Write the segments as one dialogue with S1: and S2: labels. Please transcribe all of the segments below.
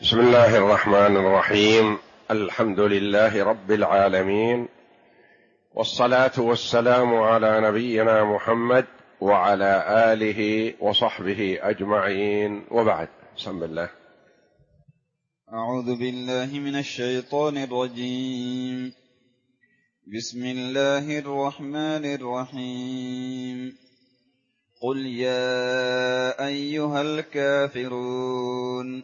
S1: بسم الله الرحمن الرحيم. الحمد لله رب العالمين، والصلاة والسلام على نبينا محمد وعلى آله وصحبه أجمعين، وبعد. بسم الله.
S2: أعوذ بالله من الشيطان الرجيم. بسم الله الرحمن الرحيم. قل يا أيها الكافرون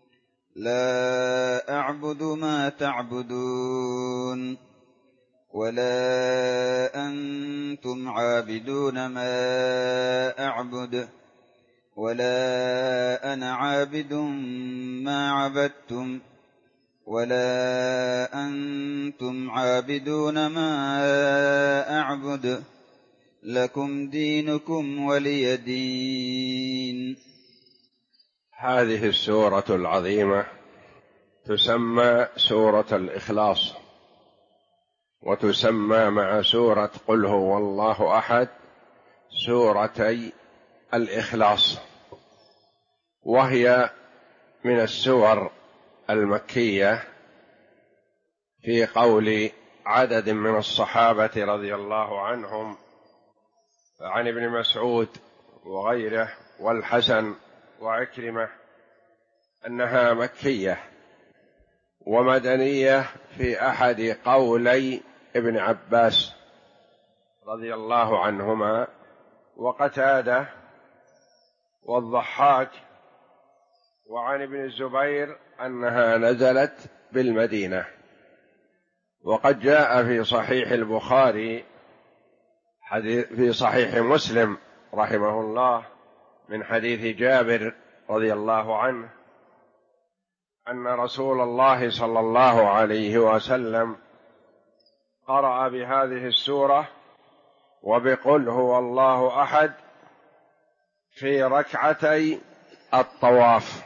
S2: لا أعبد ما تعبدون ولا أنتم عابدون ما أعبد ولا أنا عابد ما عبدتم ولا أنتم عابدون ما أعبد لكم دينكم ولي دين.
S1: هذه السورة العظيمة تسمى سورة الإخلاص، وتسمى مع سورة قل هو الله أحد سورتي الإخلاص، وهي من السور المكية في قول عدد من الصحابة رضي الله عنهم، عن ابن مسعود وغيره والحسن وعكرمة، أنها مكية ومدنية في أحد قولي ابن عباس رضي الله عنهما وقتادة والضحاك، وعن ابن الزبير أنها نزلت بالمدينة. وقد جاء في صحيح البخاري في صحيح مسلم رحمه الله من حديث جابر رضي الله عنه أن رسول الله صلى الله عليه وسلم قرأ بهذه السورة وبقل هو الله أحد في ركعتي الطواف،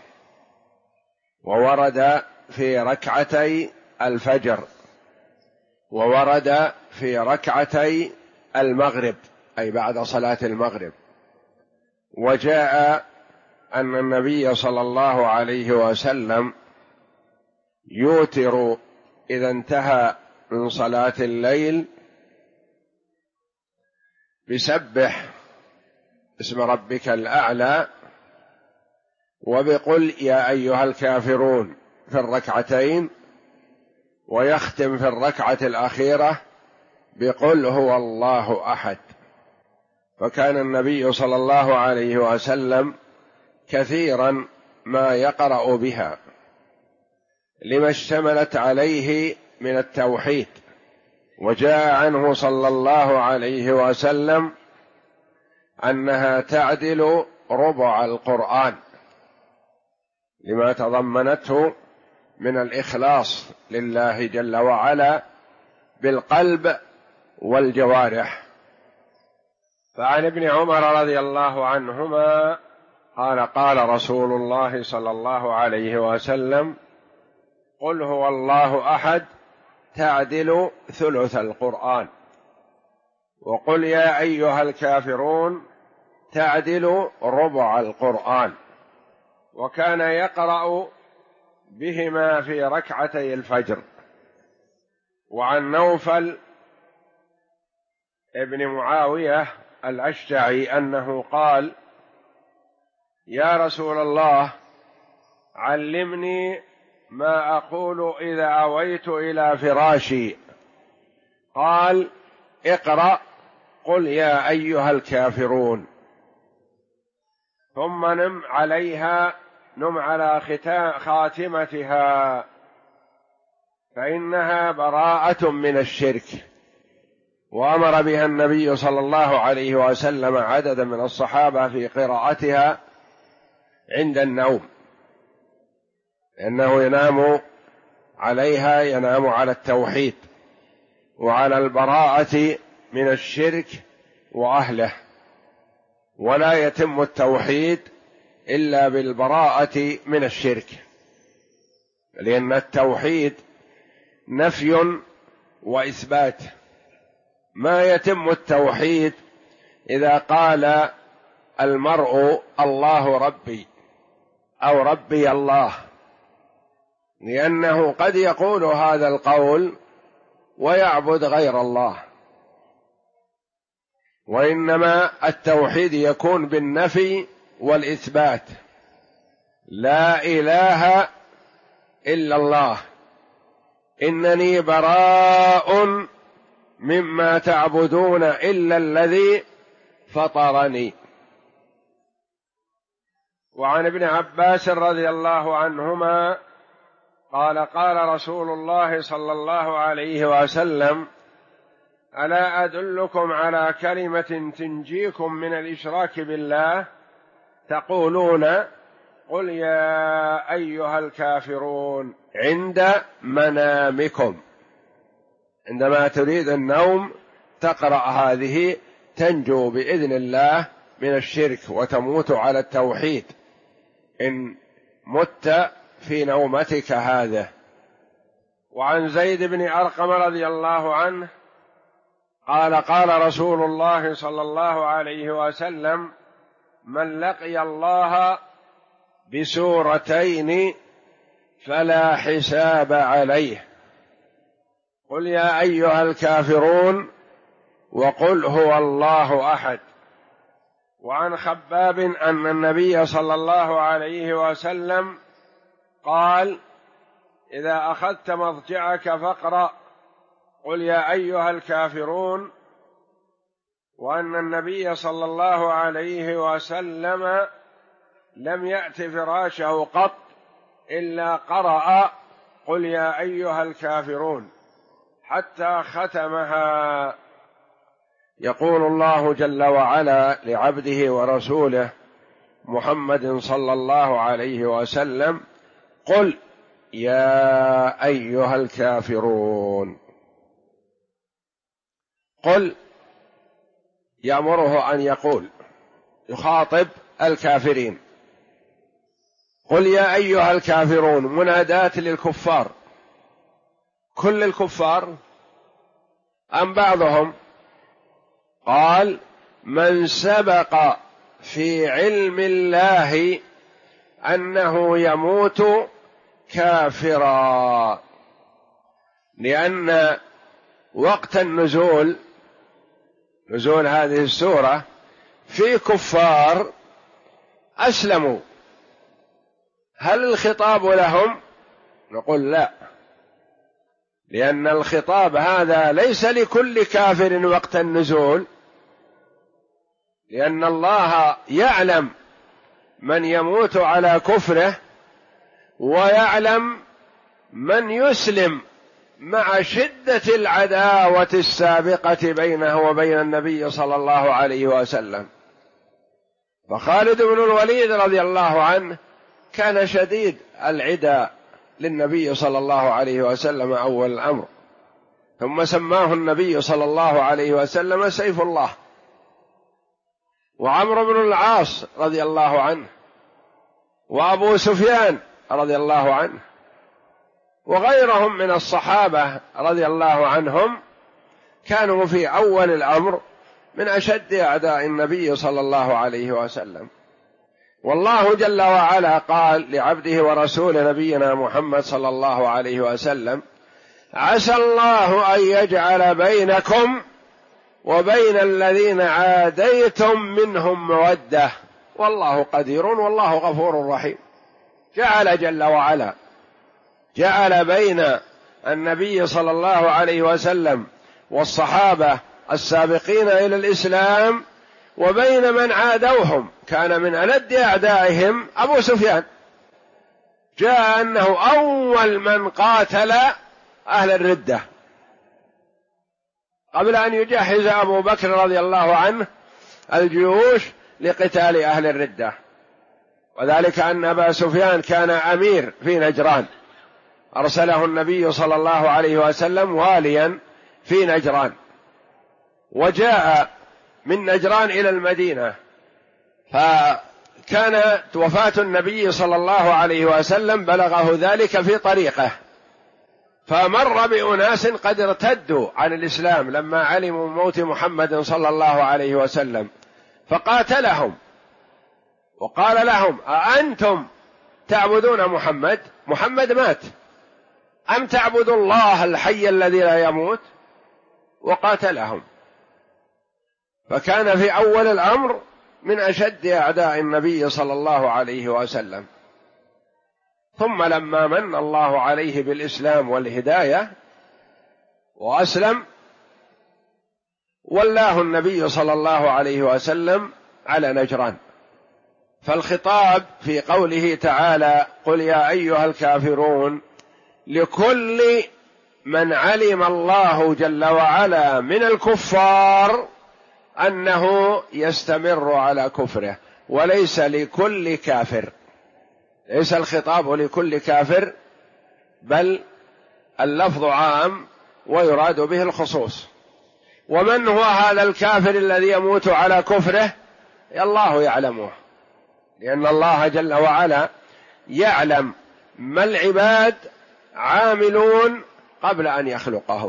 S1: وورد في ركعتي الفجر، وورد في ركعتي المغرب أي بعد صلاة المغرب. وجاء أن النبي صلى الله عليه وسلم يوتر إذا انتهى من صلاة الليل بسبح اسم ربك الأعلى وبقل يا أيها الكافرون في الركعتين، ويختم في الركعة الأخيرة بقل هو الله أحد. فكان النبي صلى الله عليه وسلم كثيرا ما يقرأ بها لما اشتملت عليه من التوحيد. وجاء عنه صلى الله عليه وسلم أنها تعدل ربع القرآن لما تضمنته من الإخلاص لله جل وعلا بالقلب والجوارح. فعن ابن عمر رضي الله عنهما قال قال رسول الله صلى الله عليه وسلم قل هو الله أحد تعدل ثلث القرآن، وقل يا أيها الكافرون تعدل ربع القرآن. وكان يقرأ بهما في ركعتي الفجر. وعن نوفل ابن معاوية الأشجعي أنه قال يا رسول الله علمني ما أقول إذا أويت إلى فراشي. قال اقرأ قل يا أيها الكافرون، ثم نم عليها، نم على خاتمتها، فإنها براءة من الشرك. وأمر بها النبي صلى الله عليه وسلم عددا من الصحابة في قراءتها عند النوم، لأنه ينام عليها، ينام على التوحيد وعلى البراءة من الشرك وأهله. ولا يتم التوحيد إلا بالبراءة من الشرك، لأن التوحيد نفي وإثبات. ما يتم التوحيد إذا قال المرء الله ربي أو ربي الله، لأنه قد يقول هذا القول ويعبد غير الله، وإنما التوحيد يكون بالنفي والإثبات، لا إله إلا الله، إنني براء مما تعبدون إلا الذي فطرني. وعن ابن عباس رضي الله عنهما قال قال رسول الله صلى الله عليه وسلم: ألا أدلكم على كلمة تنجيكم من الإشراك بالله؟ تقولون: قل يا أيها الكافرون عند منامكم. عندما تريد النوم تقرأ هذه تنجو بإذن الله من الشرك وتموت على التوحيد إن مت في نومتك هذا. وعن زيد بن أرقم رضي الله عنه قال قال رسول الله صلى الله عليه وسلم: من لقي الله بسورتين فلا حساب عليه، قل يا أيها الكافرون وقل هو الله أحد. وعن خباب أن النبي صلى الله عليه وسلم قال: إذا أخذت مضجعك فاقرأ قل يا أيها الكافرون. وأن النبي صلى الله عليه وسلم لم يأت فراشه قط إلا قرأ قل يا أيها الكافرون حتى ختمها. يقول الله جل وعلا لعبده ورسوله محمد صلى الله عليه وسلم: قل يا أيها الكافرون. قل يأمره أن يقول، يخاطب الكافرين: قل يا أيها الكافرون، مناداة للكفار، كل الكفار أم بعضهم؟ قال: من سبق في علم الله أنه يموت كافرا، لأن وقت النزول، نزول هذه السورة، في كفار أسلموا، هل الخطاب لهم؟ نقول لا، لأن الخطاب هذا ليس لكل كافر وقت النزول، لأن الله يعلم من يموت على كفره ويعلم من يسلم مع شدة العداوة السابقة بينه وبين النبي صلى الله عليه وسلم. فخالد بن الوليد رضي الله عنه كان شديد العداء للنبي صلى الله عليه وسلم أول الأمر، ثم سماه النبي صلى الله عليه وسلم سيف الله. وعمرو بن العاص رضي الله عنه، وأبو سفيان رضي الله عنه، وغيرهم من الصحابة رضي الله عنهم كانوا في أول الأمر من أشد أعداء النبي صلى الله عليه وسلم. والله جل وعلا قال لعبده ورسول نبينا محمد صلى الله عليه وسلم: عسى الله أن يجعل بينكم وبين الذين عاديتم منهم مودة والله قدير والله غفور رحيم. جعل جل وعلا، جعل بين النبي صلى الله عليه وسلم والصحابة السابقين إلى الإسلام وبين من عادوهم. كان من ألد أعدائهم أبو سفيان، جاء أنه أول من قاتل أهل الردة قبل أن يجهز أبو بكر رضي الله عنه الجيوش لقتال أهل الردة، وذلك أن أبا سفيان كان أمير في نجران، أرسله النبي صلى الله عليه وسلم واليا في نجران، وجاء من نجران إلى المدينة، فكانت وفاة النبي صلى الله عليه وسلم بلغه ذلك في طريقه، فمر بأناس قد ارتدوا عن الإسلام لما علموا موت محمد صلى الله عليه وسلم، فقاتلهم وقال لهم: أأنتم تعبدون محمد؟ محمد مات أم تعبدوا الله الحي الذي لا يموت؟ وقاتلهم. فكان في أول الأمر من أشد أعداء النبي صلى الله عليه وسلم، ثم لما من الله عليه بالإسلام والهداية وأسلم ولاه النبي صلى الله عليه وسلم على نجران. فالخطاب في قوله تعالى قل يا أيها الكافرون لكل من علم الله جل وعلا من الكفار أنه يستمر على كفره، وليس لكل كافر، ليس الخطاب لكل كافر، بل اللفظ عام ويراد به الخصوص. ومن هو هذا الكافر الذي يموت على كفره؟ الله يعلمه، لأن الله جل وعلا يعلم ما العباد عاملون قبل أن يخلقهم.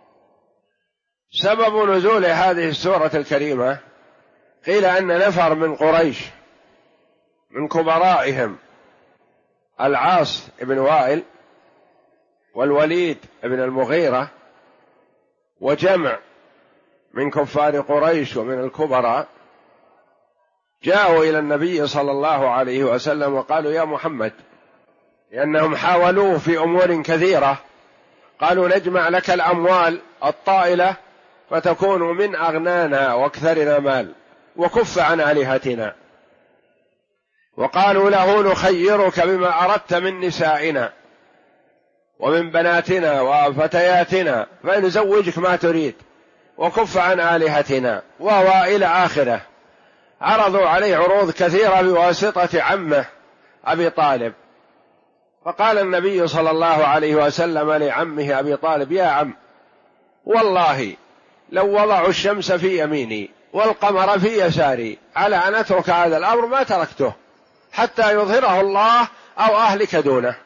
S1: سبب نزول هذه السورة الكريمة قيل أن نفر من قريش من كبرائهم العاص بن وائل والوليد بن المغيرة وجمع من كفار قريش ومن الكبراء جاءوا إلى النبي صلى الله عليه وسلم وقالوا يا محمد، لأنهم حاولوه في أمور كثيرة، قالوا نجمع لك الأموال الطائلة فتكون من أغنانا واكثرنا مال وكف عن آلهتنا، وقالوا له نخيرك بما أردت من نسائنا ومن بناتنا وفتياتنا فنزوجك ما تريد وكف عن آلهتنا وهو إلى آخره. عرضوا عليه عروض كثيرة بواسطة عمه أبي طالب، فقال النبي صلى الله عليه وسلم لعمه أبي طالب يا عم، والله لو وضعوا الشمس في يميني والقمر في يساري على أن أترك هذا الأمر ما تركته حتى يظهره الله أو أهلك دونه.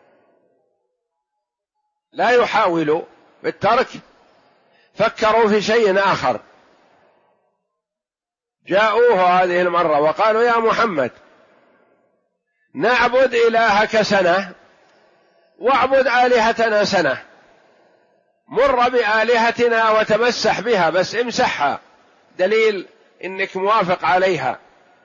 S1: لا يحاولوا بالترك، فكروا في شيء آخر. جاءوه هذه المرة وقالوا يا محمد نعبد إلهك سنة واعبد آلهتنا سنة، مر بآلهتنا وتمسح بها، بس امسحها دليل إنك موافق عليها.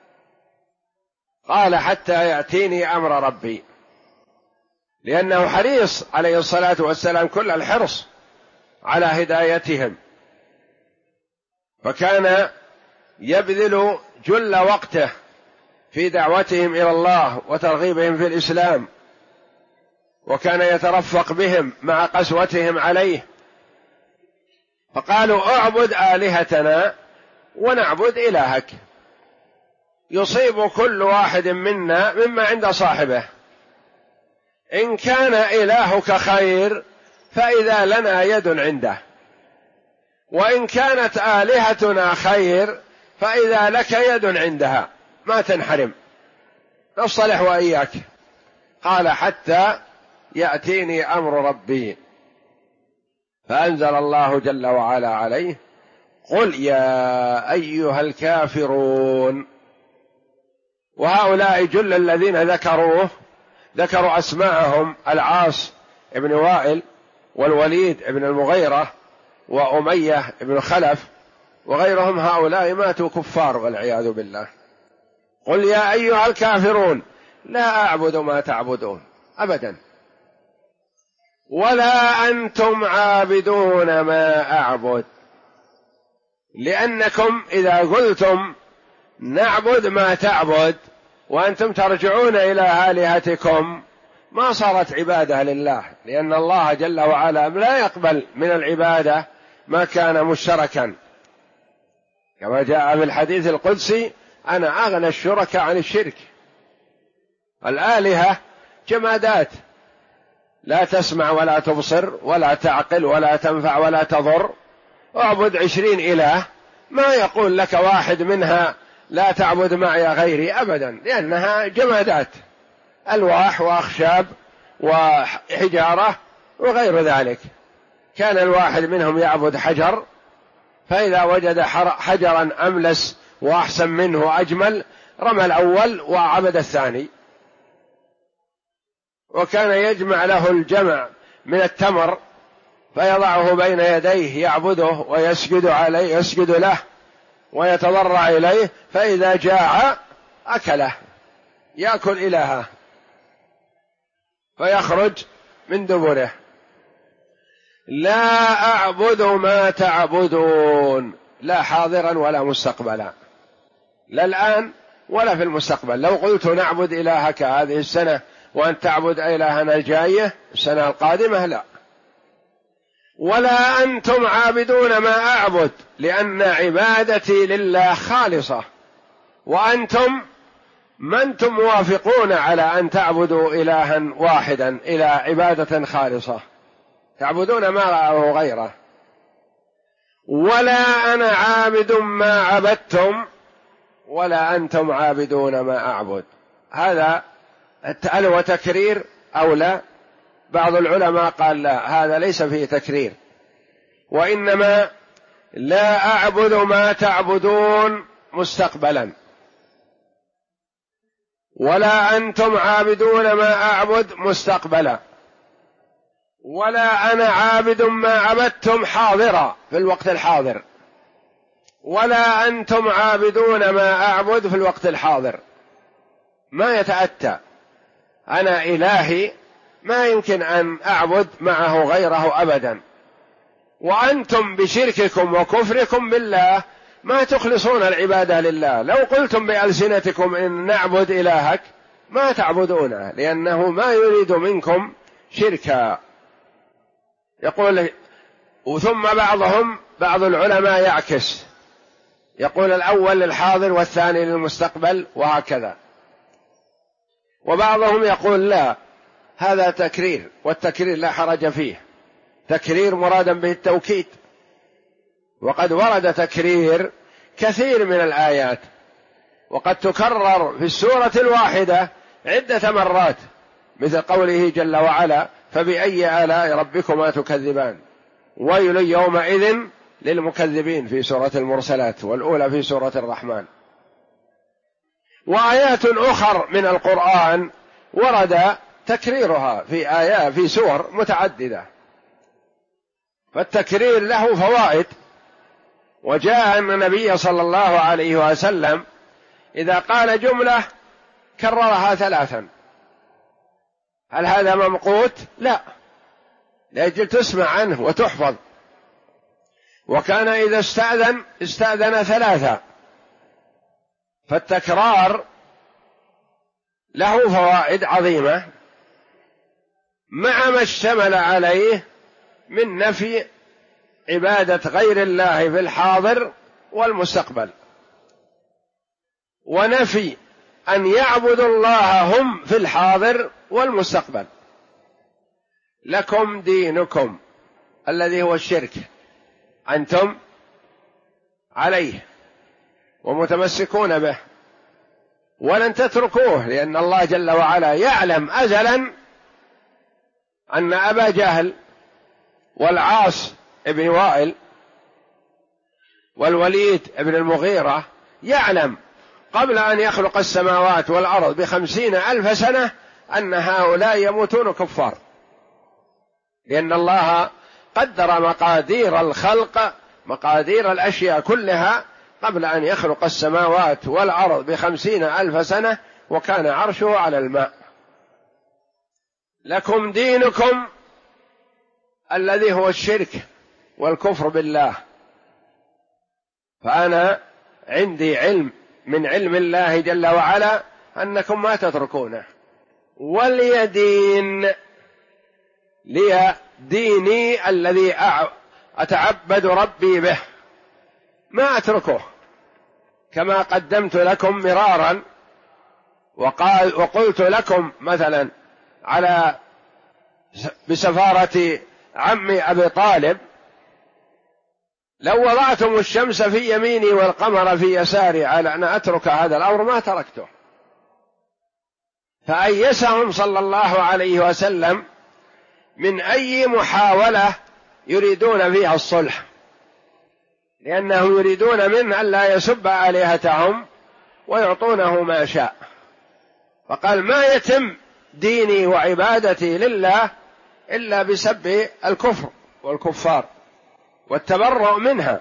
S1: قال حتى يأتيني أمر ربي، لأنه حريص عليه الصلاة والسلام كل الحرص على هدايتهم، فكان يبذل جل وقته في دعوتهم إلى الله وترغيبهم في الإسلام، وكان يترفق بهم مع قسوتهم عليه. فقالوا اعبد آلهتنا ونعبد إلهك، يصيب كل واحد منا مما عند صاحبه، إن كان إلهك خير فإذا لنا يد عنده، وإن كانت آلهتنا خير فإذا لك يد عندها ما تنحرم، نصلح وإياك. قال حتى يأتيني أمر ربي، فأنزل الله جل وعلا عليه قل يا أيها الكافرون. وهؤلاء جل الذين ذكروا أسماءهم العاص بن وائل والوليد بن المغيرة وأمية بن خلف وغيرهم، هؤلاء ماتوا كفار والعياذ بالله. قل يا أيها الكافرون لا أعبد ما تعبدون أبدا، ولا أنتم عابدون ما أعبد، لأنكم إذا قلتم نعبد ما تعبد وأنتم ترجعون إلى آلهتكم ما صارت عبادة لله، لأن الله جل وعلا لا يقبل من العبادة ما كان مشتركا، كما جاء في الحديث القدسي أنا أغنى الشركاء عن الشرك. الآلهة جمادات لا تسمع ولا تبصر ولا تعقل ولا تنفع ولا تضر. اعبد 20 إله ما يقول لك واحد منها لا تعبد معي غيري أبدا، لأنها جمادات، ألواح وأخشاب وحجارة وغير ذلك. كان الواحد منهم يعبد حجر، فإذا وجد حجرا أملس وأحسن منه وأجمل رمى الأول وعبد الثاني، وكان يجمع له الجمع من التمر فيضعه بين يديه يعبده ويسجد عليه، يسجد له ويتضرع إليه، فإذا جاع أكله، يأكل إلهه فيخرج من دبره. لا أعبد ما تعبدون، لا حاضرا ولا مستقبلا، لا الآن ولا في المستقبل. لو قلت نعبد إلهك هذه السنة وأن تعبد إلهنا الجاية السنة القادمة، لا. ولا أنتم عابدون ما أعبد، لأن عبادتي لله خالصة، وأنتم ما أنتم موافقون على أن تعبدوا إلها واحدا إلى عبادة خالصة، تعبدون ما رأوا غيره. ولا أنا عابد ما عبدتم ولا أنتم عابدون ما أعبد. هذا هل هو تكرير أو لا؟ بعض العلماء قال لا، هذا ليس فيه تكرير، وإنما لا أعبد ما تعبدون مستقبلا، ولا أنتم عابدون ما أعبد مستقبلا، ولا أنا عابد ما عبدتم حاضرا في الوقت الحاضر، ولا أنتم عابدون ما أعبد في الوقت الحاضر. ما يتأتى، أنا إلهي ما يمكن أن أعبد معه غيره أبدا، وأنتم بشرككم وكفركم بالله ما تخلصون العبادة لله. لو قلتم بألسنتكم إن نعبد إلهك ما تعبدونه، لأنه ما يريد منكم شركا. يقول ثم بعض العلماء يعكس، يقول الأول للحاضر والثاني للمستقبل وهكذا. وبعضهم يقول لا، هذا تكرير، والتكرير لا حرج فيه، تكرير مرادا به التوكيد، وقد ورد تكرير كثير من الآيات، وقد تكرر في السورة الواحدة عدة مرات، مثل قوله جل وعلا فبأي آلاء ربكما تكذبان، ويل يومئذ للمكذبين في سورة المرسلات، والأولى في سورة الرحمن. وآيات أخر من القرآن ورد تكريرها في آيات في سور متعددة، فالتكرير له فوائد. وجاء أن النبي صلى الله عليه وسلم إذا قال جملة كررها 3. هل هذا ممقوت؟ لا، لأجل تسمع عنه وتحفظ. وكان إذا استأذن 3. فالتكرار له فوائد عظيمة مع ما اشتمل عليه من نفي عبادة غير الله في الحاضر والمستقبل، ونفي أن يعبدوا الله هم في الحاضر والمستقبل. لكم دينكم الذي هو الشرك أنتم عليه ومتمسكون به ولن تتركوه، لأن الله جل وعلا يعلم أزلا أن أبا جهل والعاص ابن وائل والوليد ابن المغيرة يعلم قبل أن يخلق السماوات والأرض 50,000 سنة أن هؤلاء يموتون كفار، لأن الله قدر مقادير الخلق، مقادير الأشياء كلها قبل أن يخلق السماوات والأرض 50,000 سنة، وكان عرشه على الماء. لكم دينكم الذي هو الشرك والكفر بالله. فأنا عندي علم من علم الله جل وعلا أنكم ما تتركونه. ولي ديني الذي أتعبد ربي به، ما أتركه، كما قدمت لكم مرارا وقلت لكم مثلا بسفارة عمي أبي طالب لو وضعتم الشمس في يميني والقمر في يساري على أن أترك هذا الأمر ما تركته. فأيسهم صلى الله عليه وسلم من أي محاولة يريدون فيها الصلح، لأنهم يريدون منه ألا يسب آلهتهم ويعطونه ما شاء. فقال ما يتم ديني وعبادتي لله إلا بسب الكفر والكفار والتبرؤ منها.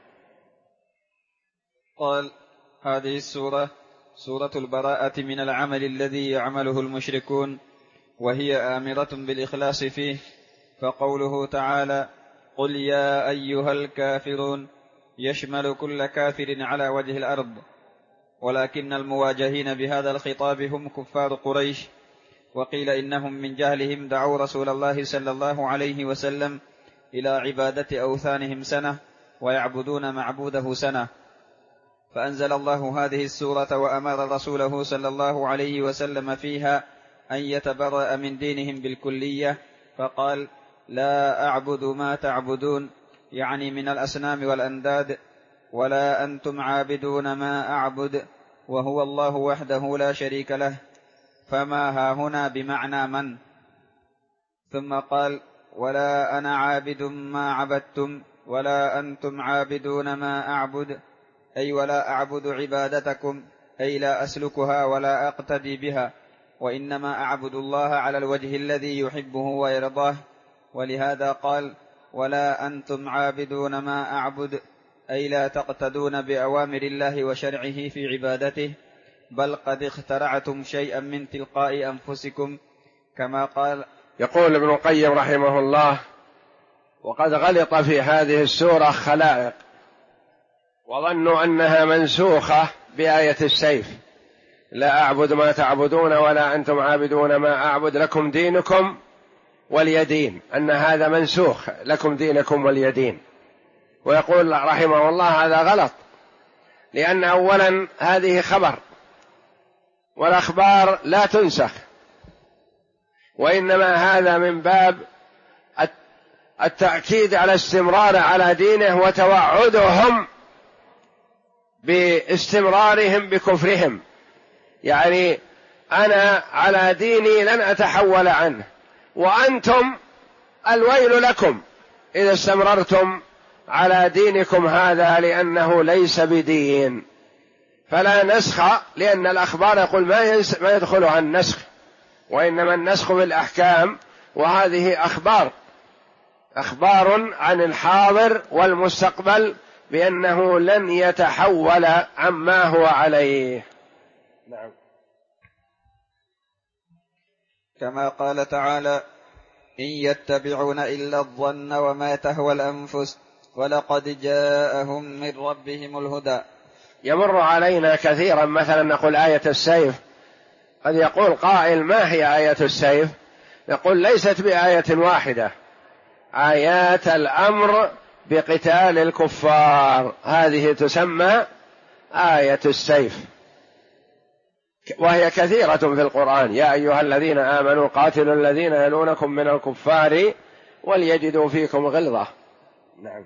S2: قال: هذه السورة سورة البراءة من العمل الذي يعمله المشركون، وهي آمرة بالإخلاص فيه، فقوله تعالى: قل يا أيها الكافرون يشمل كل كافر على وجه الأرض، ولكن المواجهين بهذا الخطاب هم كفار قريش، وقيل إنهم من جهلهم دعوا رسول الله صلى الله عليه وسلم إلى عبادة أوثانهم سنة ويعبدون معبوده سنة، فأنزل الله هذه السورة وأمر رسوله صلى الله عليه وسلم فيها أن يتبرأ من دينهم بالكلية، فقال: لا أعبد ما تعبدون، يعني من الأصنام والأنداد، ولا أنتم عابدون ما أعبد، وهو الله وحده لا شريك له، فما ها هنا بمعنى من. ثم قال: ولا أنا عابد ما عبدتم ولا أنتم عابدون ما أعبد، أي ولا أعبد عبادتكم، أي لا أسلكها ولا أقتدي بها، وإنما أعبد الله على الوجه الذي يحبه ويرضاه. ولهذا قال: ولا أنتم عابدون ما أعبد، أي لا تقتدون بأوامر الله وشرعه في عبادته، بل قد اخترعتم شيئا من تلقاء أنفسكم، كما قال.
S1: يقول ابن القيم رحمه الله: وقد غلط في هذه السورة خلائق، وظنوا أنها منسوخة بآية السيف: لا أعبد ما تعبدون ولا أنتم عابدون ما أعبد، لكم دينكم ولي دين، أن هذا منسوخ، لكم دينكم ولي دين. ويقول رحمه الله: هذا غلط، لأن أولا هذه خبر، والأخبار لا تنسخ، وإنما هذا من باب التأكيد على استمرار على دينه وتوعدهم باستمرارهم بكفرهم، يعني أنا على ديني لن أتحول عنه، وأنتم الويل لكم إذا استمررتم على دينكم هذا، لأنه ليس بدين. فلا نسخ، لأن الأخبار يقول ما يدخلها النسخ، وإنما النسخ بالأحكام، وهذه أخبار عن الحاضر والمستقبل بأنه لن يتحول عما هو عليه. نعم.
S2: كما قال تعالى: إن يتبعون إلا الظن وما تهوى الأنفس ولقد جاءهم من ربهم الهدى.
S1: يمر علينا كثيرا مثلا نقول آية السيف، قد يقول قائل: ما هي آية السيف؟ يقول: ليست بآية واحدة، آيات الأمر بقتال الكفار هذه تسمى آية السيف، وهي كثيرة في القرآن: يا أيها الذين آمنوا قاتلوا الذين يلونكم من الكفار وليجدوا فيكم غلظة. نعم.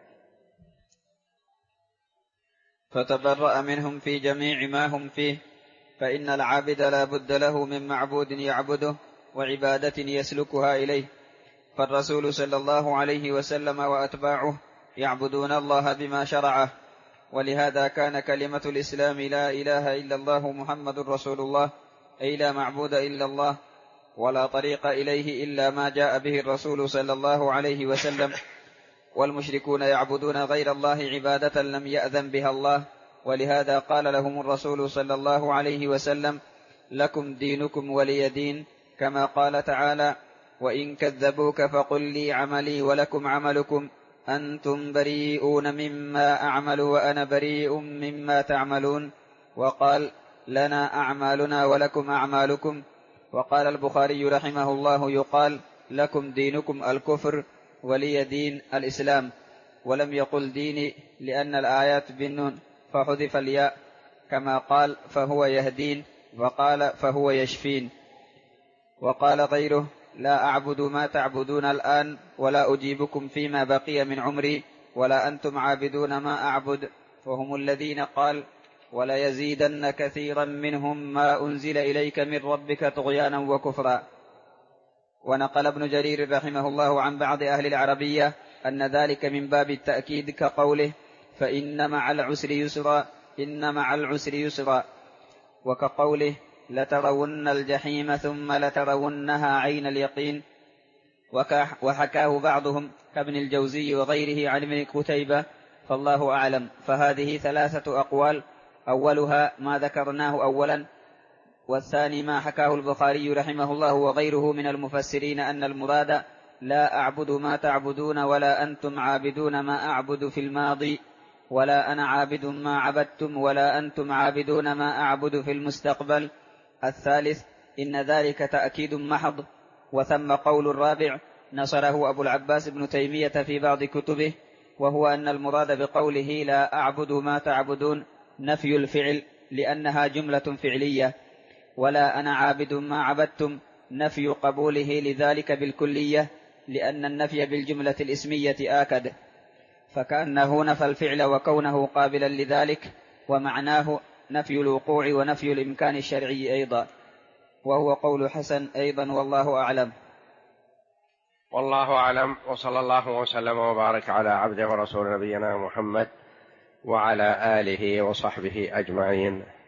S2: فتبرأ منهم في جميع ما هم فيه، فإن العابد لا بد له من معبود يعبده وعبادة يسلكها إليه، فالرسول صلى الله عليه وسلم وأتباعه يعبدون الله بما شرعه، ولهذا كان كلمة الإسلام لا إله إلا الله محمد رسول الله، أي لا معبود إلا الله، ولا طريق إليه إلا ما جاء به الرسول صلى الله عليه وسلم. والمشركون يعبدون غير الله عبادة لم يأذن بها الله، ولهذا قال لهم الرسول صلى الله عليه وسلم: لكم دينكم ولي دين، كما قال تعالى: وإن كذبوك فقل لي عملي ولكم عملكم، أنتم بريئون مما أعمل وأنا بريء مما تعملون. وقال: لنا أعمالنا ولكم أعمالكم. وقال البخاري رحمه الله: يقال: لكم دينكم الكفر ولي دين الإسلام، ولم يقل ديني لأن الآيات بالنون فحذف الياء، كما قال: فهو يهدين، وقال: فهو يشفين. وقال غيره: لا أعبد ما تعبدون الآن ولا أجيبكم فيما بقي من عمري ولا أنتم عابدون ما أعبد، وهم الذين قال: ولا يزيدن كثيرا منهم ما أنزل إليك من ربك طغيانا وكفرا. ونقل ابن جرير رحمه الله عن بعض أهل العربية أن ذلك من باب التأكيد، كقوله: فإن مع العسر يسرا، إن مع العسر يسرا، وكقوله: لترون الجحيم ثم لترونها عين اليقين. وحكاه بعضهم كابن الجوزي وغيره عن ابن قتيبة، فالله أعلم. فهذه 3 أقوال، أولها ما ذكرناه أولا، والثاني ما حكاه البخاري رحمه الله وغيره من المفسرين أن المراد لا أعبد ما تعبدون ولا أنتم عابدون ما أعبد في الماضي، ولا أنا عابد ما عبدتم ولا أنتم عابدون ما أعبد في المستقبل. الثالث إن ذلك تأكيد محض. وثم قول الرابع نصره أبو العباس ابن تيمية في بعض كتبه، وهو أن المراد بقوله لا أعبد ما تعبدون نفي الفعل لأنها جملة فعلية، ولا أنا عابد ما عبدتم نفي قبوله لذلك بالكلية، لأن النفي بالجملة الاسمية آكد، فكأنه نفى الفعل وكونه قابلا لذلك، ومعناه نفي الوقوع ونفي الإمكان الشرعي أيضا، وهو قول حسن أيضا، والله أعلم.
S1: والله أعلم، وصلى الله وسلم وبارك على عبده ورسول نبينا محمد وعلى آله وصحبه أجمعين.